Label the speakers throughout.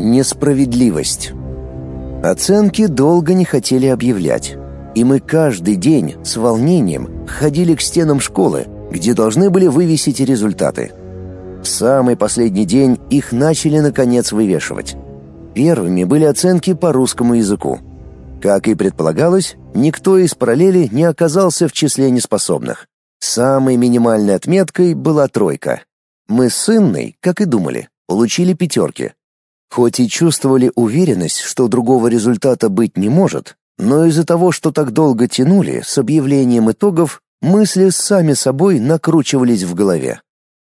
Speaker 1: Несправедливость. Оценки долго не хотели объявлять, и мы каждый день с волнением ходили к стенам школы, где должны были вывесить результаты. В самый последний день их начали наконец вывешивать. Первыми были оценки по русскому языку. Как и предполагалось, никто из параллели не оказался в числе неспособных. Самой минимальной отметкой была 3. Мы с Инной, как и думали, получили 5. Хоть и чувствовали уверенность, что другого результата быть не может, но из-за того, что так долго тянули с объявлением итогов, мысли сами собой накручивались в голове.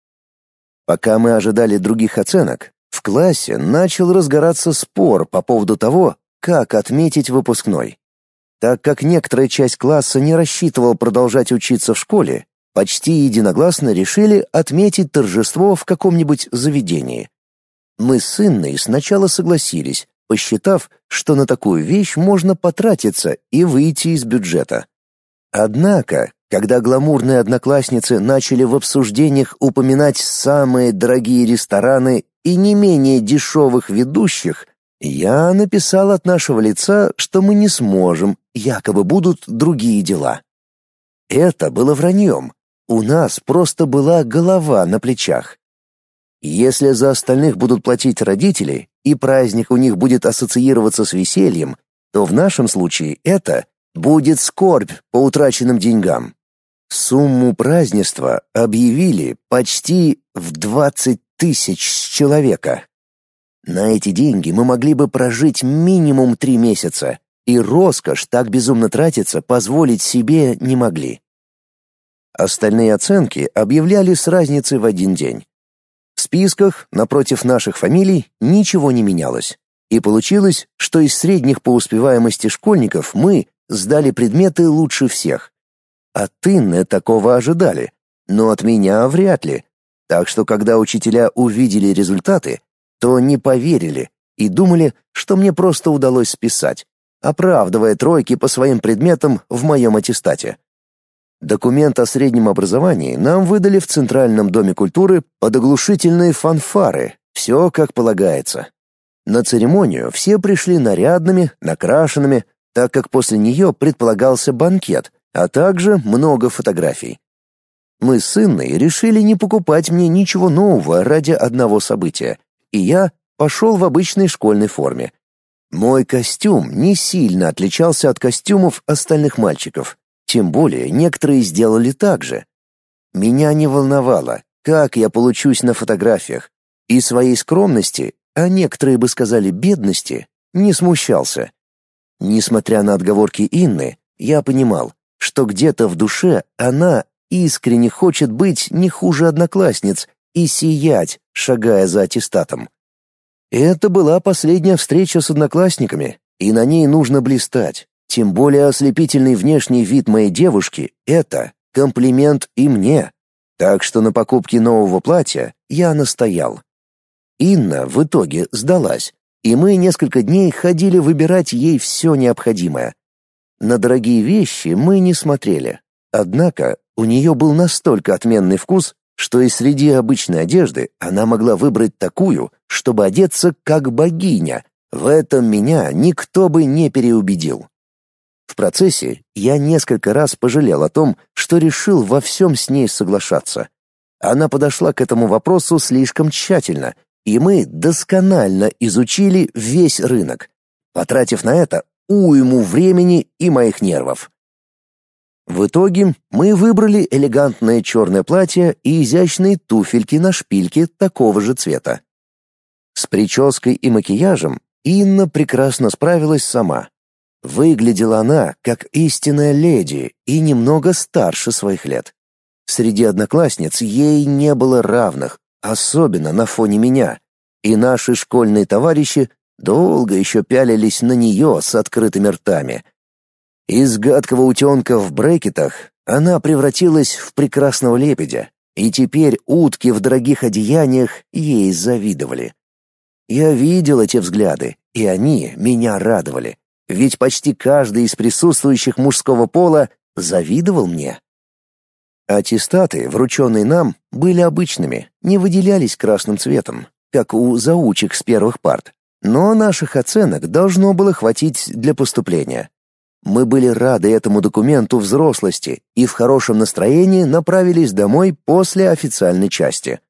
Speaker 1: Пока мы ожидали других оценок, в классе начал разгораться спор по поводу того, как отметить выпускной. Так как некоторая часть класса не рассчитывала продолжать учиться в школе, почти единогласно решили отметить торжество в каком-нибудь заведении. Мы с Инной сначала согласились, посчитав, что на такую вещь можно потратиться и выйти из бюджета. Однако, когда гламурные одноклассницы начали в обсуждениях упоминать самые дорогие рестораны и не менее дешевых ведущих, я написал от нашего лица, что мы не сможем, якобы будут другие дела. Это было враньем. У нас просто была голова на плечах. Если за остальных будут платить родители, и праздник у них будет ассоциироваться с весельем, то в нашем случае это будет скорбь по утраченным деньгам. Сумму празднества объявили почти в 20 тысяч с человека. На эти деньги мы могли бы прожить минимум 3 месяца, и роскошь так безумно тратиться позволить себе не могли. Остальные оценки объявляли с разницей в 1 день. В списках напротив наших фамилий ничего не менялось, и получилось, что из средних по успеваемости школьников мы сдали предметы лучше всех. От Инны такого ожидали, но от меня вряд ли. Так что когда учителя увидели результаты, то не поверили и думали, что мне просто удалось списать, оправдывая 3 по своим предметам в моем аттестате. Документ о среднем образовании нам выдали в Центральном доме культуры под оглушительные фанфары, все как полагается. На церемонию все пришли нарядными, накрашенными, так как после нее предполагался банкет, а также много фотографий. Мы с Инной решили не покупать мне ничего нового ради одного события, и я пошел в обычной школьной форме. Мой костюм не сильно отличался от костюмов остальных мальчиков. Тем более некоторые сделали так же. Меня не волновало, как я получусь на фотографиях, и своей скромности, а некоторые бы сказали бедности, не смущался. Несмотря на отговорки Инны, я понимал, что где-то в душе она искренне хочет быть не хуже одноклассниц и сиять, шагая за аттестатом. Это была последняя встреча с одноклассниками, и на ней нужно блистать. Тем более ослепительный внешний вид моей девушки — это комплимент и мне. Так что на покупке нового платья я настоял. Инна в итоге сдалась, и мы несколько дней ходили выбирать ей все необходимое. На дорогие вещи мы не смотрели. Однако у нее был настолько отменный вкус, что и среди обычной одежды она могла выбрать такую, чтобы одеться как богиня. В этом меня никто бы не переубедил. В процессе я несколько раз пожалел о том, что решил во всем с ней соглашаться. Она подошла к этому вопросу слишком тщательно, и мы досконально изучили весь рынок, потратив на это уйму времени и моих нервов. В итоге мы выбрали элегантное черное платье и изящные туфельки на шпильке такого же цвета. С прической и макияжем Инна прекрасно справилась сама. Выглядела она как истинная леди и немного старше своих лет. Среди одноклассниц ей не было равных, особенно на фоне меня, и наши школьные товарищи долго еще пялились на нее с открытыми ртами. Из гадкого утенка в брекетах она превратилась в прекрасного лебедя, и теперь утки в дорогих одеяниях ей завидовали. Я видел эти взгляды, и они меня радовали. Ведь почти каждый из присутствующих мужского пола завидовал мне. Аттестаты, врученные нам, были обычными, не выделялись красным цветом, как у заучек с первых парт, Но наших оценок должно было хватить для поступления. Мы были рады этому документу взрослости и в хорошем настроении направились домой после официальной части.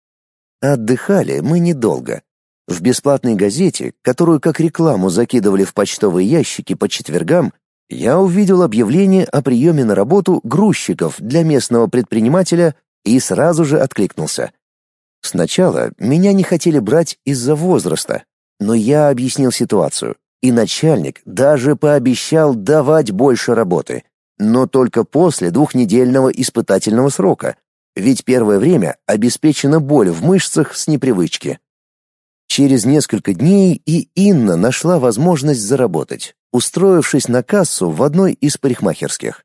Speaker 1: Отдыхали мы недолго. В бесплатной газете, которую как рекламу закидывали в почтовые ящики по четвергам, я увидел объявление о приеме на работу грузчиков для местного предпринимателя и сразу же откликнулся. Сначала меня не хотели брать из-за возраста, но я объяснил ситуацию, и начальник даже пообещал давать больше работы, но только после 2-недельного испытательного срока, ведь первое время обеспечена боль в мышцах с непривычки. Через несколько дней и Инна нашла возможность заработать, устроившись на кассу в одной из парикмахерских.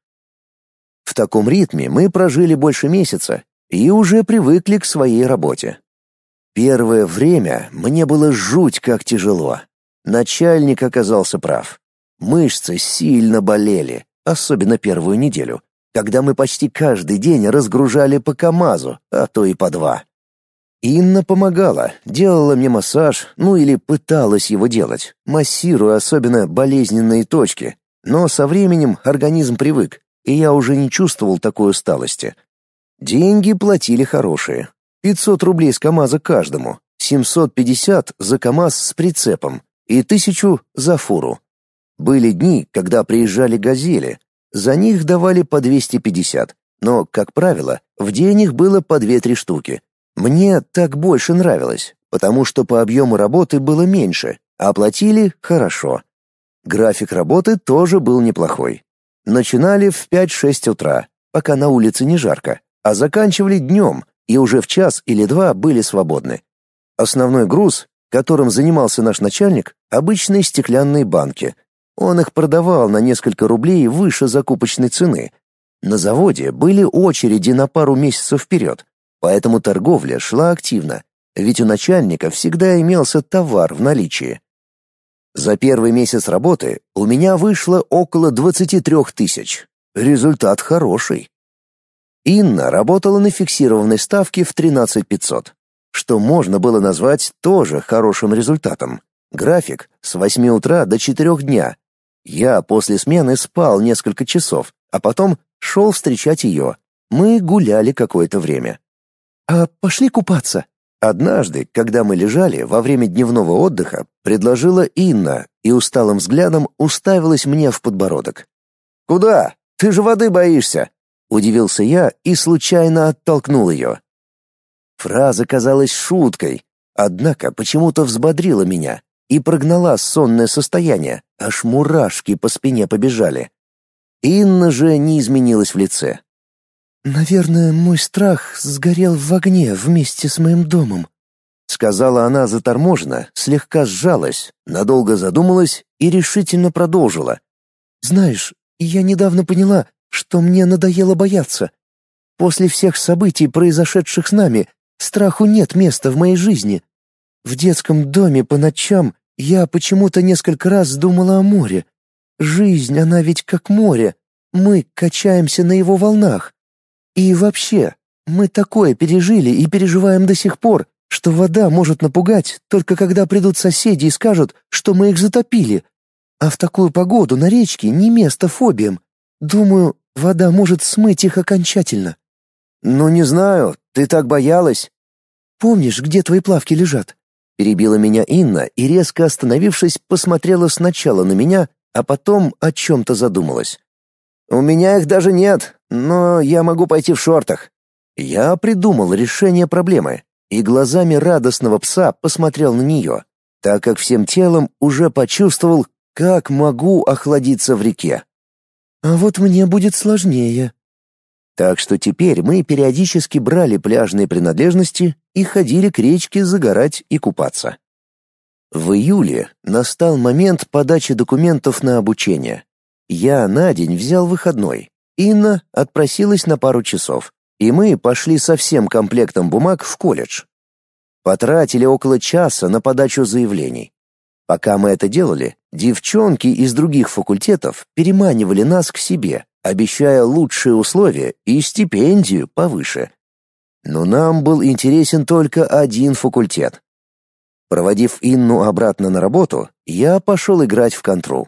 Speaker 1: В таком ритме мы прожили больше месяца и уже привыкли к своей работе. Первое время мне было жуть как тяжело. Начальник оказался прав. Мышцы сильно болели, особенно первую неделю, когда мы почти каждый день разгружали по КАМАЗу, а то и по 2. Инна помогала, делала мне массаж, или пыталась его делать, массируя особенно болезненные точки. Но со временем организм привык, и я уже не чувствовал такой усталости. Деньги платили хорошие. 500 рублей с КАМАЗа каждому, 750 за КАМАЗ с прицепом и 1000 за фуру. Были дни, когда приезжали «Газели», за них давали по 250, но, как правило, в день их было по 2-3 штуки. Мне так больше нравилось, потому что по объему работы было меньше, а платили хорошо. График работы тоже был неплохой. Начинали в 5-6 утра, пока на улице не жарко, а заканчивали днем, и уже в 1 или 2 были свободны. Основной груз, которым занимался наш начальник, обычные стеклянные банки. Он их продавал на несколько рублей выше закупочной цены. На заводе были очереди на пару месяцев вперед, поэтому торговля шла активно, ведь у начальника всегда имелся товар в наличии. За первый месяц работы у меня вышло около 23 тысяч. Результат хороший. Инна работала на фиксированной ставке в 13 500, что можно было назвать тоже хорошим результатом. График с 8 утра до 4 дня. Я после смены спал несколько часов, а потом шел встречать ее. Мы гуляли какое-то время. «А пошли купаться?» Однажды, когда мы лежали во время дневного отдыха, предложила Инна и усталым взглядом уставилась мне в подбородок. «Куда? Ты же воды боишься!» Удивился я и случайно оттолкнул ее. Фраза казалась шуткой, однако почему-то взбодрила меня и прогнала сонное состояние, аж мурашки по спине побежали. Инна же не изменилась в лице. «Наверное, мой страх сгорел в огне вместе с моим домом», сказала она заторможенно, слегка сжалась, надолго задумалась и решительно продолжила. «Знаешь, я недавно поняла, что мне надоело бояться. После всех событий, произошедших с нами, страху нет места в моей жизни. В детском доме по ночам я почему-то несколько раз думала о море. Жизнь, она ведь как море. Мы качаемся на его волнах. И вообще, мы такое пережили и переживаем до сих пор, что вода может напугать, только когда придут соседи и скажут, что мы их затопили. А в такую погоду на речке не место фобиям. Думаю, вода может смыть их окончательно». «Ну, не знаю, ты так боялась». «Помнишь, где твои плавки лежат?» Перебила меня Инна и, резко остановившись, посмотрела сначала на меня, а потом о чем-то задумалась. «У меня их даже нет, но я могу пойти в шортах». Я придумал решение проблемы и глазами радостного пса посмотрел на нее, так как всем телом уже почувствовал, как могу охладиться в реке. «А вот мне будет сложнее». Так что теперь мы периодически брали пляжные принадлежности и ходили к речке загорать и купаться. В июле настал момент подачи документов на обучение. Я на день взял выходной. Инна отпросилась на пару часов, и мы пошли со всем комплектом бумаг в колледж. Потратили около часа на подачу заявлений. Пока мы это делали, девчонки из других факультетов переманивали нас к себе, обещая лучшие условия и стипендию повыше. Но нам был интересен только один факультет. Проводив Инну обратно на работу, я пошел играть в контру.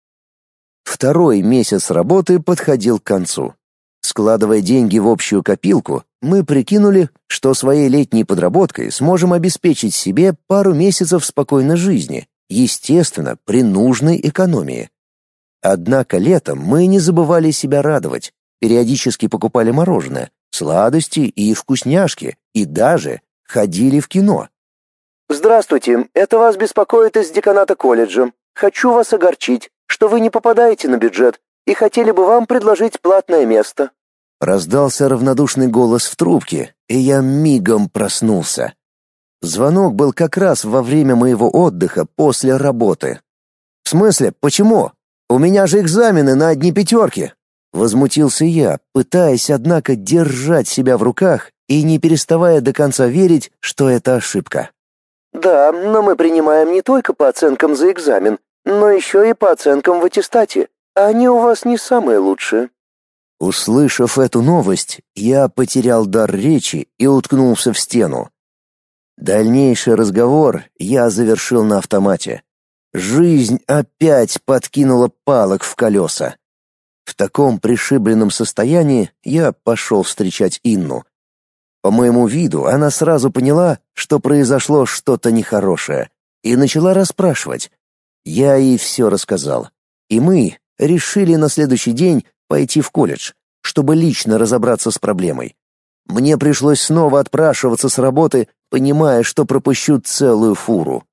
Speaker 1: Второй месяц работы подходил к концу. Складывая деньги в общую копилку, мы прикинули, что своей летней подработкой сможем обеспечить себе пару месяцев спокойной жизни, естественно, при нужной экономии. Однако летом мы не забывали себя радовать, периодически покупали мороженое, сладости и вкусняшки, и даже ходили в кино. «Здравствуйте, это вас беспокоит из деканата колледжа. Хочу вас огорчить, что вы не попадаете на бюджет, и хотели бы вам предложить платное место». Раздался равнодушный голос в трубке, и я мигом проснулся. Звонок был как раз во время моего отдыха после работы. «В смысле, почему? У меня же экзамены на одни пятерки!» Возмутился я, пытаясь, однако, держать себя в руках и не переставая до конца верить, что это ошибка. «Да, но мы принимаем не только по оценкам за экзамен, но еще и по оценкам в аттестате. Они у вас не самые лучшие». Услышав эту новость, я потерял дар речи и уткнулся в стену. Дальнейший разговор я завершил на автомате. Жизнь опять подкинула палок в колеса. В таком пришибленном состоянии я пошел встречать Инну. По моему виду она сразу поняла, что произошло что-то нехорошее, и начала расспрашивать. Я ей все рассказал. И мы решили на следующий день пойти в колледж, чтобы лично разобраться с проблемой. Мне пришлось снова отпрашиваться с работы, понимая, что пропущу целую фуру.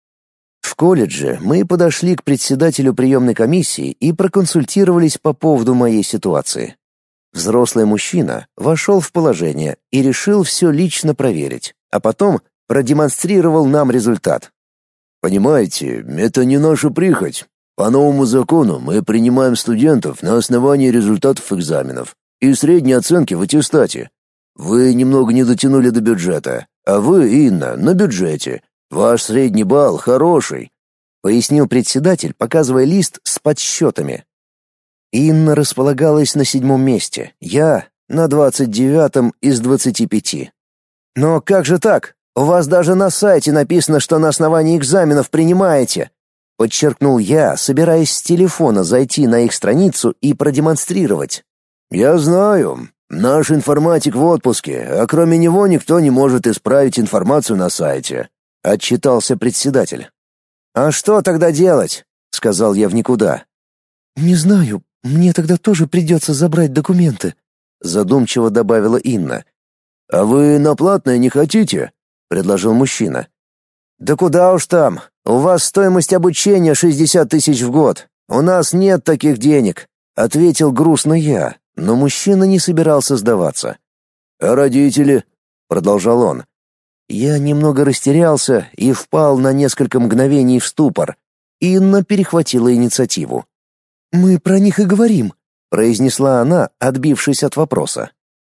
Speaker 1: В колледже мы подошли к председателю приемной комиссии и проконсультировались по поводу моей ситуации. Взрослый мужчина вошел в положение и решил все лично проверить, а потом продемонстрировал нам результат. «Понимаете, это не наша прихоть. По новому закону мы принимаем студентов на основании результатов экзаменов и средней оценки в аттестате. Вы немного не дотянули до бюджета, а вы, Инна, на бюджете. Ваш средний балл хороший», — пояснил председатель, показывая лист с подсчетами. Инна располагалась на 7-м месте, я — на 29-м из 25. «Но как же так? У вас даже на сайте написано, что на основании экзаменов принимаете», — подчеркнул я, собираясь с телефона зайти на их страницу и продемонстрировать. «Я знаю. Наш информатик в отпуске, а кроме него никто не может исправить информацию на сайте», — отчитался председатель. «А что тогда делать?» — сказал я в никуда. «Не знаю. Мне тогда тоже придется забрать документы», — задумчиво добавила Инна. «А вы на платное не хотите?» — предложил мужчина. «Да куда уж там. У вас стоимость обучения 60 тысяч в год. У нас нет таких денег», — ответил грустно я, но мужчина не собирался сдаваться. «А родители?» — продолжал он. Я немного растерялся и впал на несколько мгновений в ступор. Инна перехватила инициативу. «Мы про них и говорим», — произнесла она, отбившись от вопроса.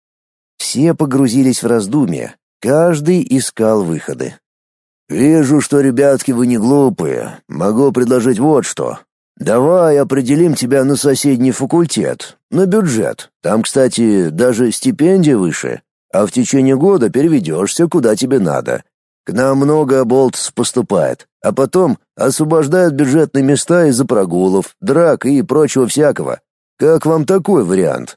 Speaker 1: Все погрузились в раздумья, каждый искал выходы. «Вижу, что, ребятки, вы не глупые. Могу предложить вот что. Давай определим тебя на соседний факультет, на бюджет. Там, кстати, даже стипендия выше, а в течение года переведешься, куда тебе надо. К нам много болтс поступает, а потом освобождают бюджетные места из-за прогулов, драк и прочего всякого. Как вам такой вариант?»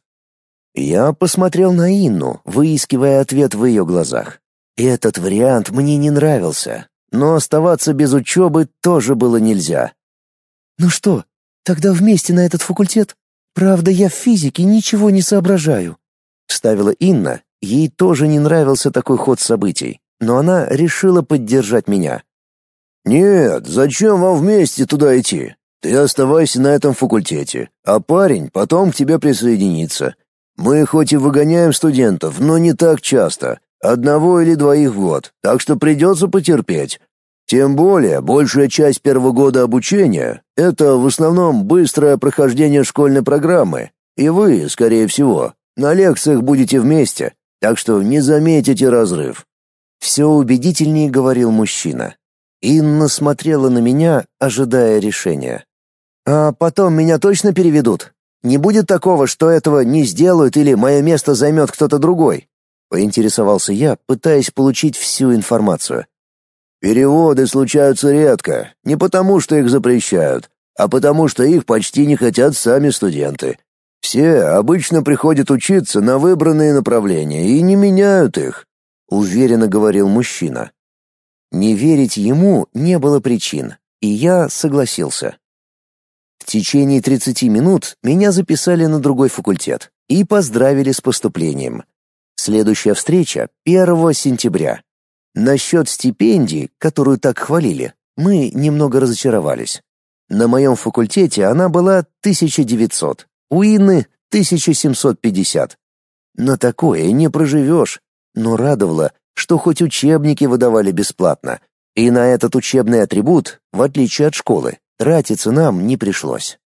Speaker 1: Я посмотрел на Инну, выискивая ответ в ее глазах. Этот вариант мне не нравился, но оставаться без учебы тоже было нельзя. «Ну что, тогда вместе на этот факультет? Правда, я в физике ничего не соображаю», — вставила Инна. Ей тоже не нравился такой ход событий, но она решила поддержать меня. «Нет, зачем вам вместе туда идти? Ты оставайся на этом факультете, а парень потом к тебе присоединится. Мы хоть и выгоняем студентов, но не так часто, 1 или 2 в год, так что придется потерпеть. Тем более, большая часть первого года обучения — это в основном быстрое прохождение школьной программы, и вы, скорее всего, на лекциях будете вместе, так что не заметите разрыв». Все убедительнее говорил мужчина. Инна смотрела на меня, ожидая решения. «А потом меня точно переведут? Не будет такого, что этого не сделают или мое место займет кто-то другой?» — поинтересовался я, пытаясь получить всю информацию. Переводы случаются редко, не потому что их запрещают, а потому что их почти не хотят сами студенты. Все обычно приходят учиться на выбранные направления и не меняют их, уверенно говорил мужчина. Не верить ему не было причин, и я согласился. В течение 30 минут меня записали на другой факультет и поздравили с поступлением. Следующая встреча 1 сентября. Насчет стипендии, которую так хвалили, мы немного разочаровались. На моем факультете она была 1900, у Инны 1750. На такое не проживешь, но радовало, что хоть учебники выдавали бесплатно, и на этот учебный атрибут, в отличие от школы, тратиться нам не пришлось.